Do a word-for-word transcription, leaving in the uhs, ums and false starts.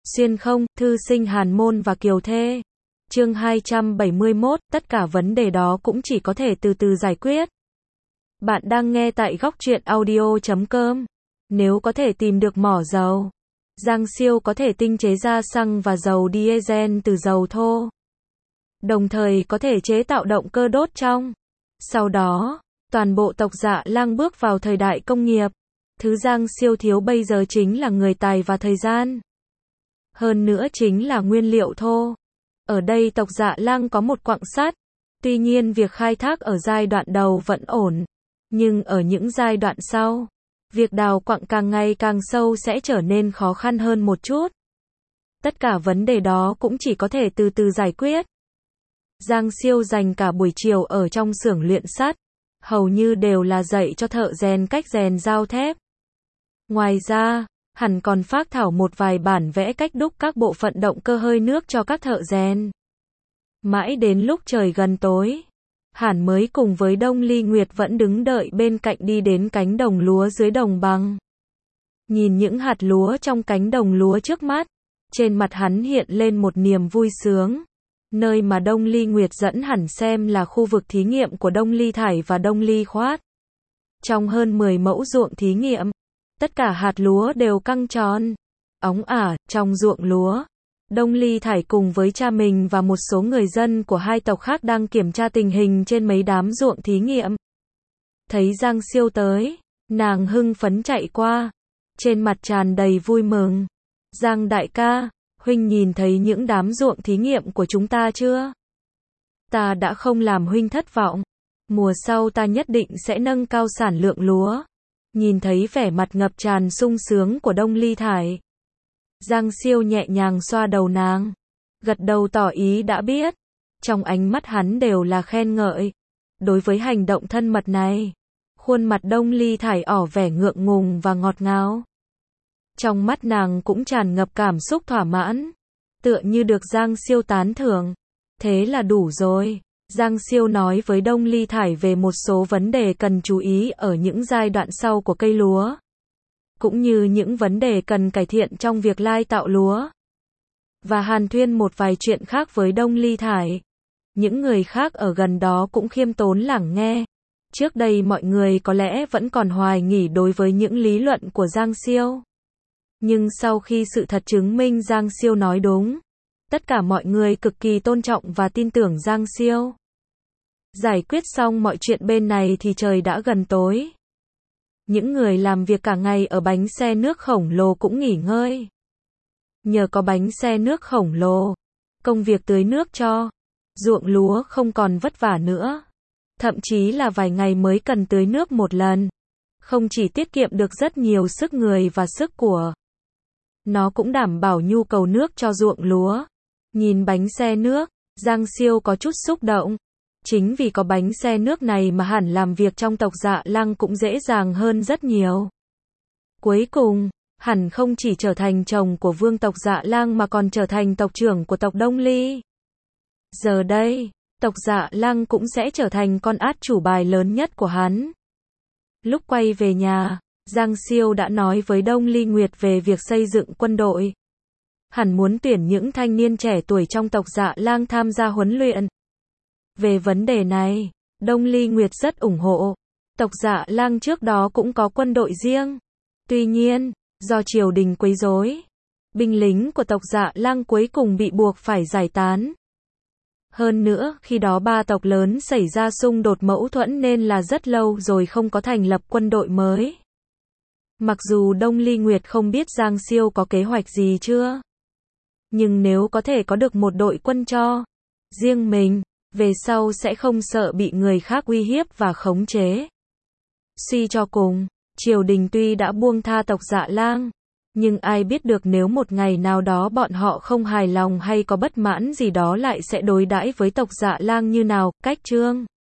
Xuyên không, thư sinh Hàn Môn và Kiều Thê. Chương hai trăm bảy mươi mốt, tất cả vấn đề đó cũng chỉ có thể từ từ giải quyết. Bạn đang nghe tại góc truyện audio chấm com. Nếu có thể tìm được mỏ dầu, Giang Siêu có thể tinh chế ra xăng và dầu diesel từ dầu thô. Đồng thời có thể chế tạo động cơ đốt trong. Sau đó, toàn bộ tộc Dạ Lang bước vào thời đại công nghiệp. Thứ Giang Siêu thiếu bây giờ chính là người tài và thời gian. Hơn nữa chính là nguyên liệu thô. Ở đây tộc Dạ Lang có một quặng sắt. Tuy nhiên việc khai thác ở giai đoạn đầu vẫn ổn. Nhưng ở những giai đoạn sau, việc đào quặng càng ngày càng sâu sẽ trở nên khó khăn hơn một chút. Tất cả vấn đề đó cũng chỉ có thể từ từ giải quyết. Giang Siêu dành cả buổi chiều ở trong xưởng luyện sắt. Hầu như đều là dạy cho thợ rèn cách rèn dao thép. Ngoài ra, hắn còn phác thảo một vài bản vẽ cách đúc các bộ phận động cơ hơi nước cho các thợ rèn. Mãi đến lúc trời gần tối, hắn mới cùng với Đông Ly Nguyệt vẫn đứng đợi bên cạnh đi đến cánh đồng lúa dưới đồng bằng. Nhìn những hạt lúa trong cánh đồng lúa trước mắt, trên mặt hắn hiện lên một niềm vui sướng. Nơi mà Đông Ly Nguyệt dẫn hẳn xem là khu vực thí nghiệm của Đông Ly Thải và Đông Ly Khoát. Trong hơn mười mẫu ruộng thí nghiệm, tất cả hạt lúa đều căng tròn, óng ả, trong ruộng lúa. Đông Ly Thải cùng với cha mình và một số người dân của hai tộc khác đang kiểm tra tình hình trên mấy đám ruộng thí nghiệm. Thấy Giang Siêu tới, nàng hưng phấn chạy qua, trên mặt tràn đầy vui mừng. Giang đại ca, huynh nhìn thấy những đám ruộng thí nghiệm của chúng ta chưa? Ta đã không làm huynh thất vọng. Mùa sau ta nhất định sẽ nâng cao sản lượng lúa. Nhìn thấy vẻ mặt ngập tràn sung sướng của Đông Ly Thải, Giang Siêu nhẹ nhàng xoa đầu nàng, gật đầu tỏ ý đã biết. Trong ánh mắt hắn đều là khen ngợi. Đối với hành động thân mật này, khuôn mặt Đông Ly Thải ỏ vẻ ngượng ngùng và ngọt ngào. Trong mắt nàng cũng tràn ngập cảm xúc thỏa mãn, tựa như được Giang Siêu tán thưởng. Thế là đủ rồi. Giang Siêu nói với Đông Ly Thải về một số vấn đề cần chú ý ở những giai đoạn sau của cây lúa, cũng như những vấn đề cần cải thiện trong việc lai tạo lúa. Và hàn thuyên một vài chuyện khác với Đông Ly Thải. Những người khác ở gần đó cũng khiêm tốn lắng nghe. Trước đây mọi người có lẽ vẫn còn hoài nghi đối với những lý luận của Giang Siêu. Nhưng sau khi sự thật chứng minh Giang Siêu nói đúng, tất cả mọi người cực kỳ tôn trọng và tin tưởng Giang Siêu. Giải quyết xong mọi chuyện bên này thì trời đã gần tối. Những người làm việc cả ngày ở bánh xe nước khổng lồ cũng nghỉ ngơi. Nhờ có bánh xe nước khổng lồ, công việc tưới nước cho ruộng lúa không còn vất vả nữa. Thậm chí là vài ngày mới cần tưới nước một lần. Không chỉ tiết kiệm được rất nhiều sức người và sức của, nó cũng đảm bảo nhu cầu nước cho ruộng lúa. Nhìn bánh xe nước, Giang Siêu có chút xúc động. Chính vì có bánh xe nước này mà hẳn làm việc trong tộc Dạ Lang cũng dễ dàng hơn rất nhiều. Cuối cùng, hẳn không chỉ trở thành chồng của vương tộc Dạ Lang mà còn trở thành tộc trưởng của tộc Đông Ly. Giờ đây, tộc Dạ Lang cũng sẽ trở thành con át chủ bài lớn nhất của hắn. Lúc quay về nhà, Giang Siêu đã nói với Đông Ly Nguyệt về việc xây dựng quân đội. Hắn muốn tuyển những thanh niên trẻ tuổi trong tộc Dạ Lang tham gia huấn luyện. Về vấn đề này, Đông Ly Nguyệt rất ủng hộ. Tộc Dạ Lang trước đó cũng có quân đội riêng. Tuy nhiên, do triều đình quấy rối, binh lính của tộc Dạ Lang cuối cùng bị buộc phải giải tán. Hơn nữa, khi đó ba tộc lớn xảy ra xung đột mâu thuẫn nên là rất lâu rồi không có thành lập quân đội mới. Mặc dù Đông Ly Nguyệt không biết Giang Siêu có kế hoạch gì chưa, nhưng nếu có thể có được một đội quân cho riêng mình, về sau sẽ không sợ bị người khác uy hiếp và khống chế. Suy cho cùng, triều đình tuy đã buông tha tộc Dạ Lang, nhưng ai biết được nếu một ngày nào đó bọn họ không hài lòng hay có bất mãn gì đó lại sẽ đối đãi với tộc Dạ Lang như nào. Cách chương